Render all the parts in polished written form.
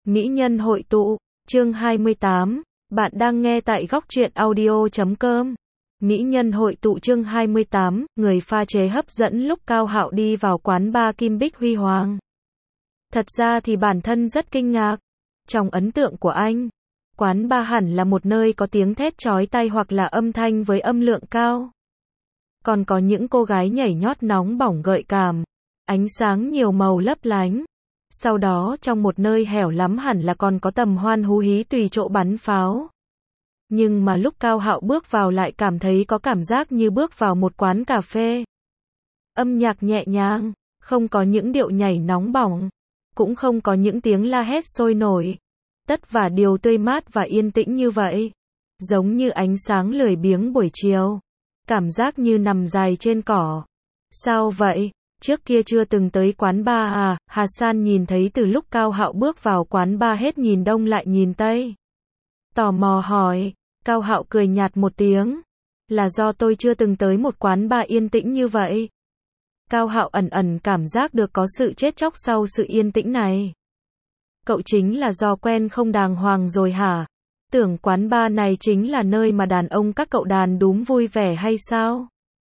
Mỹ nhân hội tụ, chương 28, bạn đang nghe tại góc truyện audio.com. Mỹ nhân hội tụ chương 28, người pha chế hấp dẫn lúc Cao Hạo đi vào quán bar Kim Bích Huy Hoàng. Thật ra thì bản thân rất kinh ngạc. Trong ấn tượng của anh, quán bar hẳn là một nơi có tiếng thét chói tai hoặc là âm thanh với âm lượng cao. Còn có những cô gái nhảy nhót nóng bỏng gợi cảm, ánh sáng nhiều màu lấp lánh. Sau đó trong một nơi hẻo lắm hẳn là còn có tầm hoan hú hí tùy chỗ bắn pháo. Nhưng mà lúc Cao Hạo bước vào lại cảm thấy có cảm giác như bước vào một quán cà phê. Âm nhạc nhẹ nhàng, không có những điệu nhảy nóng bỏng, cũng không có những tiếng la hét sôi nổi. Tất và điều tươi mát và yên tĩnh như vậy. Giống như ánh sáng lười biếng buổi chiều. Cảm giác như nằm dài trên cỏ. Sao vậy? Trước kia chưa từng tới quán bar à? Hà San nhìn thấy từ lúc Cao Hạo bước vào quán bar hết nhìn đông lại nhìn tây. Tò mò hỏi, Cao Hạo cười nhạt một tiếng. Là do tôi chưa từng tới một quán bar yên tĩnh như vậy. Cao Hạo ẩn ẩn cảm giác được có sự chết chóc sau sự yên tĩnh này. Cậu chính là do quen không đàng hoàng rồi hả? Tưởng quán bar này chính là nơi mà đàn ông các cậu đàn đúm vui vẻ hay sao?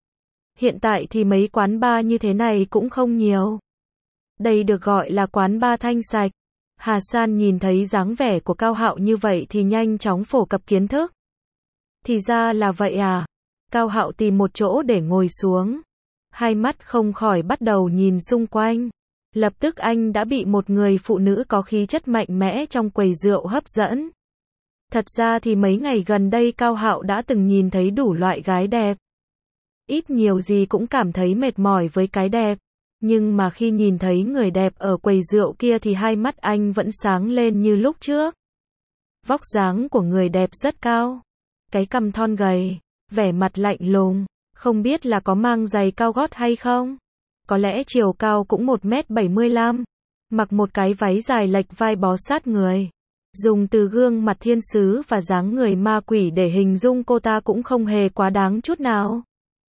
Hiện tại thì mấy quán bar như thế này cũng không nhiều. Đây được gọi là quán bar thanh sạch. Hà San nhìn thấy dáng vẻ của Cao Hạo như vậy thì nhanh chóng phổ cập kiến thức. Thì ra là vậy à? Cao Hạo tìm một chỗ để ngồi xuống. Hai mắt không khỏi bắt đầu nhìn xung quanh. Lập tức anh đã bị một người phụ nữ có khí chất mạnh mẽ trong quầy rượu hấp dẫn. Thật ra thì mấy ngày gần đây Cao Hạo đã từng nhìn thấy đủ loại gái đẹp. Ít nhiều gì cũng cảm thấy mệt mỏi với cái đẹp. Nhưng mà khi nhìn thấy người đẹp ở quầy rượu kia thì hai mắt anh vẫn sáng lên như lúc trước. Vóc dáng của người đẹp rất cao. Cái cằm thon gầy, vẻ mặt lạnh lùng, không biết là có mang giày cao gót hay không? Có lẽ chiều cao cũng 1m75, mặc một cái váy dài lệch vai bó sát người. Dùng từ gương mặt thiên sứ và dáng người ma quỷ để hình dung cô ta cũng không hề quá đáng chút nào.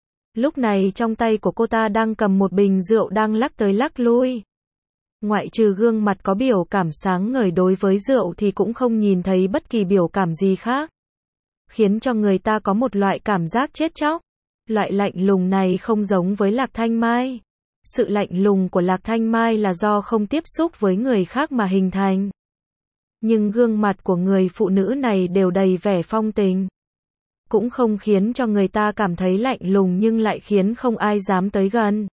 Lúc này trong tay của cô ta đang cầm một bình rượu đang lắc tới lắc lui. Ngoại trừ gương mặt có biểu cảm sáng ngời đối với rượu thì cũng không nhìn thấy bất kỳ biểu cảm gì khác. Khiến cho người ta có một loại cảm giác chết chóc. Loại lạnh lùng này không giống với Lạc Thanh Mai. Sự lạnh lùng của Lạc Thanh Mai là do không tiếp xúc với người khác mà hình thành. Nhưng gương mặt của người phụ nữ này đều đầy vẻ phong tình. Cũng không khiến cho người ta cảm thấy lạnh lùng nhưng lại khiến không ai dám tới gần.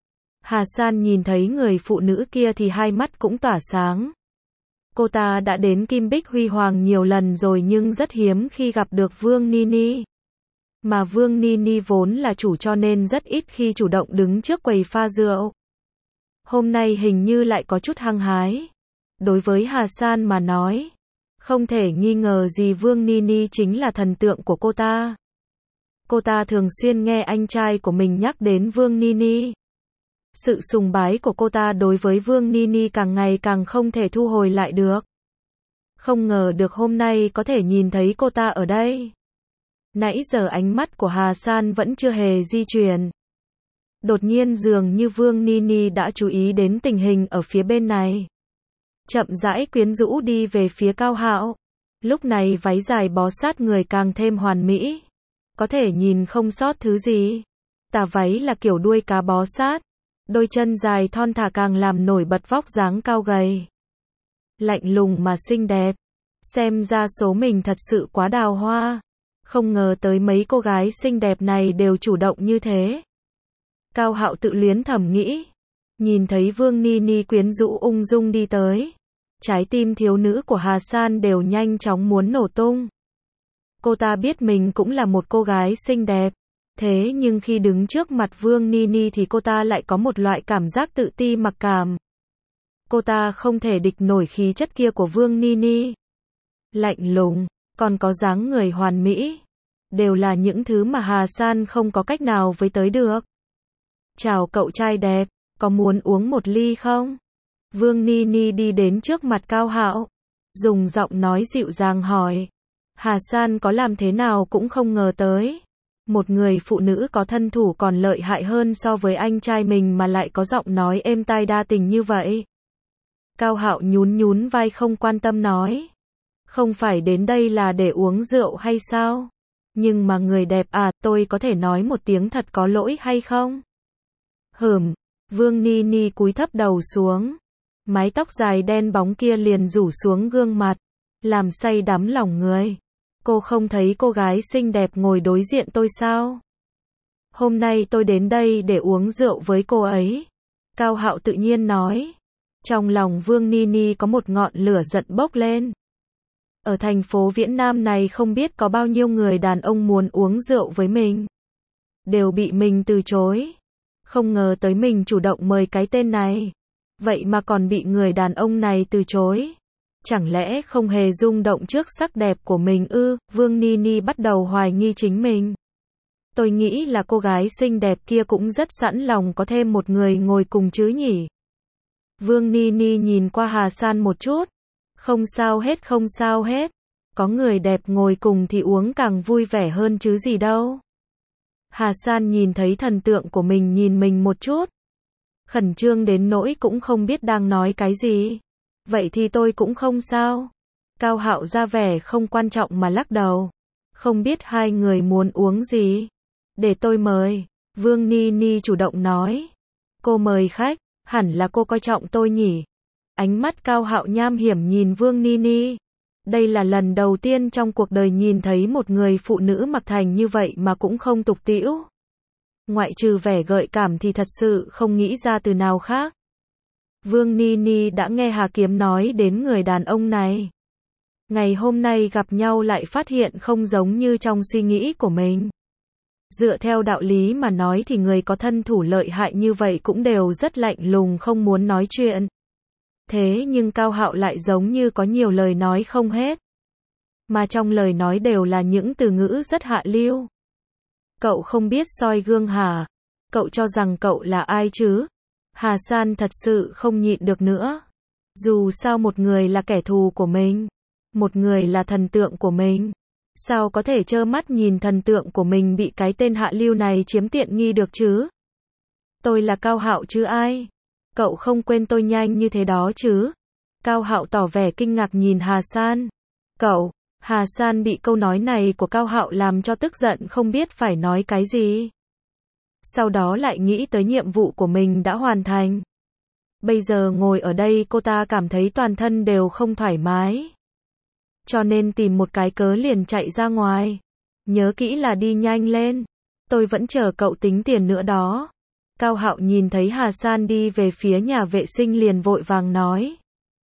Hà San nhìn thấy người phụ nữ kia thì hai mắt cũng tỏa sáng. Cô ta đã đến Kim Bích Huy Hoàng nhiều lần rồi nhưng rất hiếm khi gặp được Vương Nini. Mà Vương Nini vốn là chủ cho nên rất ít khi chủ động đứng trước quầy pha rượu. Hôm nay hình như lại có chút hăng hái. Đối với Hà San mà nói, không thể nghi ngờ gì Vương Nini chính là thần tượng của cô ta. Cô ta thường xuyên nghe anh trai của mình nhắc đến Vương Nini. Sự sùng bái của cô ta đối với Vương Nini càng ngày càng không thể thu hồi lại được. Không ngờ được hôm nay có thể nhìn thấy cô ta ở đây. Nãy giờ ánh mắt của Hà San vẫn chưa hề di chuyển. Đột nhiên dường như Vương Nini đã chú ý đến tình hình ở phía bên này. Chậm rãi quyến rũ đi về phía Cao Hạo. Lúc này váy dài bó sát người càng thêm hoàn mỹ. Có thể nhìn không sót thứ gì. Tà váy là kiểu đuôi cá bó sát. Đôi chân dài thon thả càng làm nổi bật vóc dáng cao gầy. Lạnh lùng mà xinh đẹp. Xem ra số mình thật sự quá đào hoa. Không ngờ tới mấy cô gái xinh đẹp này đều chủ động như thế. Cao Hạo tự luyến thầm nghĩ. Nhìn thấy Vương Nini quyến rũ ung dung đi tới. Trái tim thiếu nữ của Hà San đều nhanh chóng muốn nổ tung. Cô ta biết mình cũng là một cô gái xinh đẹp. Thế nhưng khi đứng trước mặt Vương Nini thì cô ta lại có một loại cảm giác tự ti mặc cảm. Cô ta không thể địch nổi khí chất kia của Vương Nini. Lạnh lùng, còn có dáng người hoàn mỹ. Đều là những thứ mà Hà San không có cách nào với tới được. Chào cậu trai đẹp, có muốn uống một ly không? Vương Nini đi đến trước mặt Cao Hạo. Dùng giọng nói dịu dàng hỏi. Hà San có làm thế nào cũng không ngờ tới. Một người phụ nữ có thân thủ còn lợi hại hơn so với anh trai mình mà lại có giọng nói êm tai đa tình như vậy. Cao Hạo nhún nhún vai không quan tâm nói. Không phải đến đây là để uống rượu hay sao? Nhưng mà người đẹp à, tôi có thể nói một tiếng thật có lỗi hay không? Vương Ni Ni cúi thấp đầu xuống. Mái tóc dài đen bóng kia liền rủ xuống gương mặt, làm say đắm lòng người. Cô không thấy cô gái xinh đẹp ngồi đối diện tôi sao? Hôm nay tôi đến đây để uống rượu với cô ấy. Cao Hạo tự nhiên nói. Trong lòng Vương Ni Ni có một ngọn lửa giận bốc lên. Ở thành phố Viễn Nam này không biết có bao nhiêu người đàn ông muốn uống rượu với mình. Đều bị mình từ chối. Không ngờ tới mình chủ động mời cái tên này. Vậy mà còn bị người đàn ông này từ chối. Chẳng lẽ không hề rung động trước sắc đẹp của mình ư? Vương Ni Ni bắt đầu hoài nghi chính mình. Tôi nghĩ là cô gái xinh đẹp kia cũng rất sẵn lòng có thêm một người ngồi cùng chứ nhỉ. Vương Ni Ni nhìn qua Hà San một chút. Không sao hết, không sao hết. Có người đẹp ngồi cùng thì uống càng vui vẻ hơn chứ gì đâu. Hà San nhìn thấy thần tượng của mình nhìn mình một chút. Khẩn trương đến nỗi cũng không biết đang nói cái gì. Vậy thì tôi cũng không sao. Cao Hạo ra vẻ không quan trọng mà lắc đầu. Không biết hai người muốn uống gì? Để tôi mời. Vương Ni Ni chủ động nói. Cô mời khách, hẳn là cô coi trọng tôi nhỉ? Ánh mắt Cao Hạo nham hiểm nhìn Vương Ni Ni. Đây là lần đầu tiên trong cuộc đời nhìn thấy một người phụ nữ mặc thành như vậy mà cũng không tục tĩu. Ngoại trừ vẻ gợi cảm thì thật sự không nghĩ ra từ nào khác. Vương Ni Ni đã nghe Hà Kiếm nói đến người đàn ông này. Ngày hôm nay gặp nhau lại phát hiện không giống như trong suy nghĩ của mình. Dựa theo đạo lý mà nói thì người có thân thủ lợi hại như vậy cũng đều rất lạnh lùng không muốn nói chuyện. Thế nhưng Cao Hạo lại giống như có nhiều lời nói không hết. Mà trong lời nói đều là những từ ngữ rất hạ lưu. Cậu không biết soi gương hả? Cậu cho rằng cậu là ai chứ? Hà San thật sự không nhịn được nữa. Dù sao một người là kẻ thù của mình, một người là thần tượng của mình. Sao có thể trơ mắt nhìn thần tượng của mình bị cái tên hạ lưu này chiếm tiện nghi được chứ? Tôi là Cao Hạo chứ ai? Cậu không quên tôi nhanh như thế đó chứ? Cao Hạo tỏ vẻ kinh ngạc nhìn Hà San. Cậu, Hà San bị câu nói này của Cao Hạo làm cho tức giận không biết phải nói cái gì. Sau đó lại nghĩ tới nhiệm vụ của mình đã hoàn thành. Bây giờ ngồi ở đây cô ta cảm thấy toàn thân đều không thoải mái. Cho nên tìm một cái cớ liền chạy ra ngoài. Nhớ kỹ là đi nhanh lên. Tôi vẫn chờ cậu tính tiền nữa đó. Cao Hạo nhìn thấy Hà San đi về phía nhà vệ sinh liền vội vàng nói.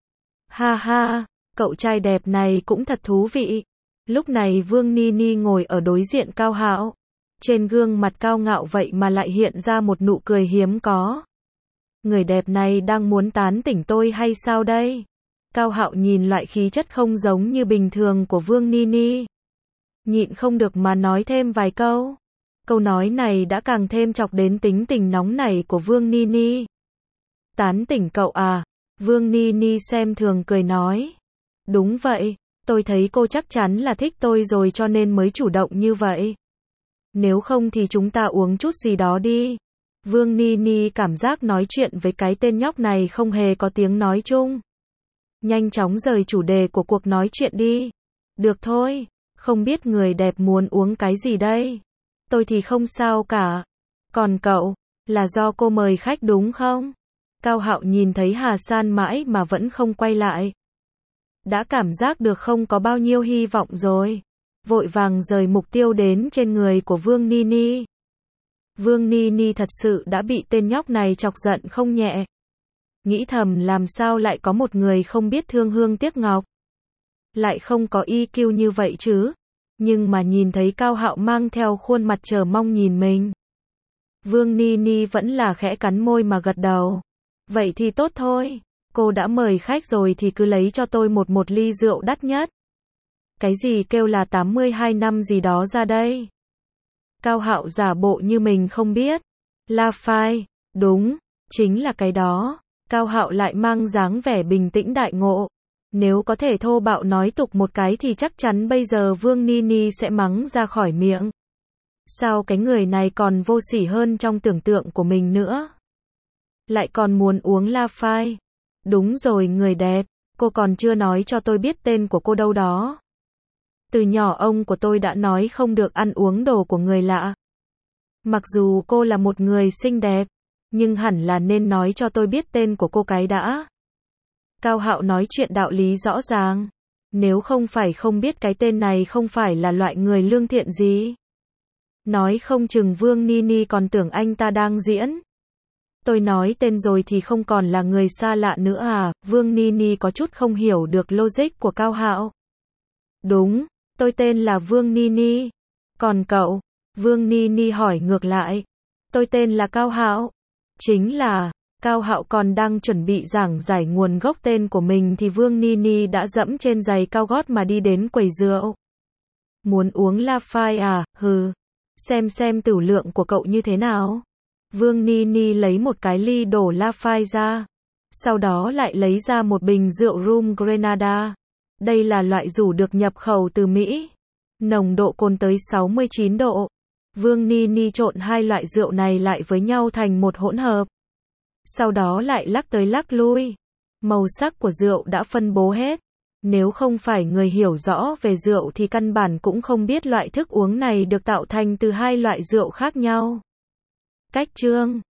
Ha ha, cậu trai đẹp này cũng thật thú vị. Lúc này Vương Ni Ni ngồi ở đối diện Cao Hạo. Trên gương mặt cao ngạo vậy mà lại hiện ra một nụ cười hiếm có. Người đẹp này đang muốn tán tỉnh tôi hay sao đây? Cao Hạo nhìn loại khí chất không giống như bình thường của Vương Ni Ni. Nhịn không được mà nói thêm vài câu. Câu nói này đã càng thêm chọc đến tính tình nóng nảy của Vương Ni Ni. Tán tỉnh cậu à? Vương Ni Ni xem thường cười nói. Đúng vậy, tôi thấy cô chắc chắn là thích tôi rồi cho nên mới chủ động như vậy. Nếu không thì chúng ta uống chút gì đó đi. Vương Ni Ni cảm giác nói chuyện với cái tên nhóc này không hề có tiếng nói chung. Nhanh chóng rời chủ đề của cuộc nói chuyện đi. Được thôi, không biết người đẹp muốn uống cái gì đây? Tôi thì không sao cả. Còn cậu, là do cô mời khách đúng không? Cao Hạo nhìn thấy Hà San mãi mà vẫn không quay lại. Đã cảm giác được không có bao nhiêu hy vọng rồi. Vội vàng rời mục tiêu đến trên người của Vương Ni Ni. Vương Ni Ni thật sự đã bị tên nhóc này chọc giận không nhẹ. Nghĩ thầm làm sao lại có một người không biết thương hương tiếc ngọc. Lại không có EQ như vậy chứ. Nhưng mà nhìn thấy Cao Hạo mang theo khuôn mặt chờ mong nhìn mình. Vương Ni Ni vẫn là khẽ cắn môi mà gật đầu. Vậy thì tốt thôi. Cô đã mời khách rồi thì cứ lấy cho tôi một ly rượu đắt nhất. Cái gì kêu là 82 năm gì đó ra đây? Cao Hạo giả bộ như mình không biết. La Phai, đúng, chính là cái đó. Cao Hạo lại mang dáng vẻ bình tĩnh đại ngộ. Nếu có thể thô bạo nói tục một cái thì chắc chắn bây giờ Vương Ni Ni sẽ mắng ra khỏi miệng. Sao cái người này còn vô sỉ hơn trong tưởng tượng của mình nữa? Lại còn muốn uống La Phai. Đúng rồi người đẹp, cô còn chưa nói cho tôi biết tên của cô đâu đó. Từ nhỏ ông của tôi đã nói không được ăn uống đồ của người lạ. Mặc dù cô là một người xinh đẹp, nhưng hẳn là nên nói cho tôi biết tên của cô cái đã. Cao Hạo nói chuyện đạo lý rõ ràng. Nếu không phải không biết cái tên này không phải là loại người lương thiện gì. Nói không chừng Vương Nini còn tưởng anh ta đang diễn. Tôi nói tên rồi thì không còn là người xa lạ nữa à, Vương Nini có chút không hiểu được logic của Cao Hạo. Đúng, tôi tên là Vương Nini. Còn cậu? Vương Nini hỏi ngược lại. Tôi tên là Cao Hạo. Chính là, Cao Hạo còn đang chuẩn bị giảng giải nguồn gốc tên của mình thì Vương Nini đã dẫm trên giày cao gót mà đi đến quầy rượu. Muốn uống Lafite à, hừ. Xem tửu lượng của cậu như thế nào. Vương Nini lấy một cái ly đổ Lafite ra. Sau đó lại lấy ra một bình rượu Rum Grenada. Đây là loại rủ được nhập khẩu từ Mỹ. Nồng độ cồn tới 69 độ. Vương Nini trộn hai loại rượu này lại với nhau thành một hỗn hợp. Sau đó lại lắc tới lắc lui. Màu sắc của rượu đã phân bố hết. Nếu không phải người hiểu rõ về rượu thì căn bản cũng không biết loại thức uống này được tạo thành từ hai loại rượu khác nhau. Cách chương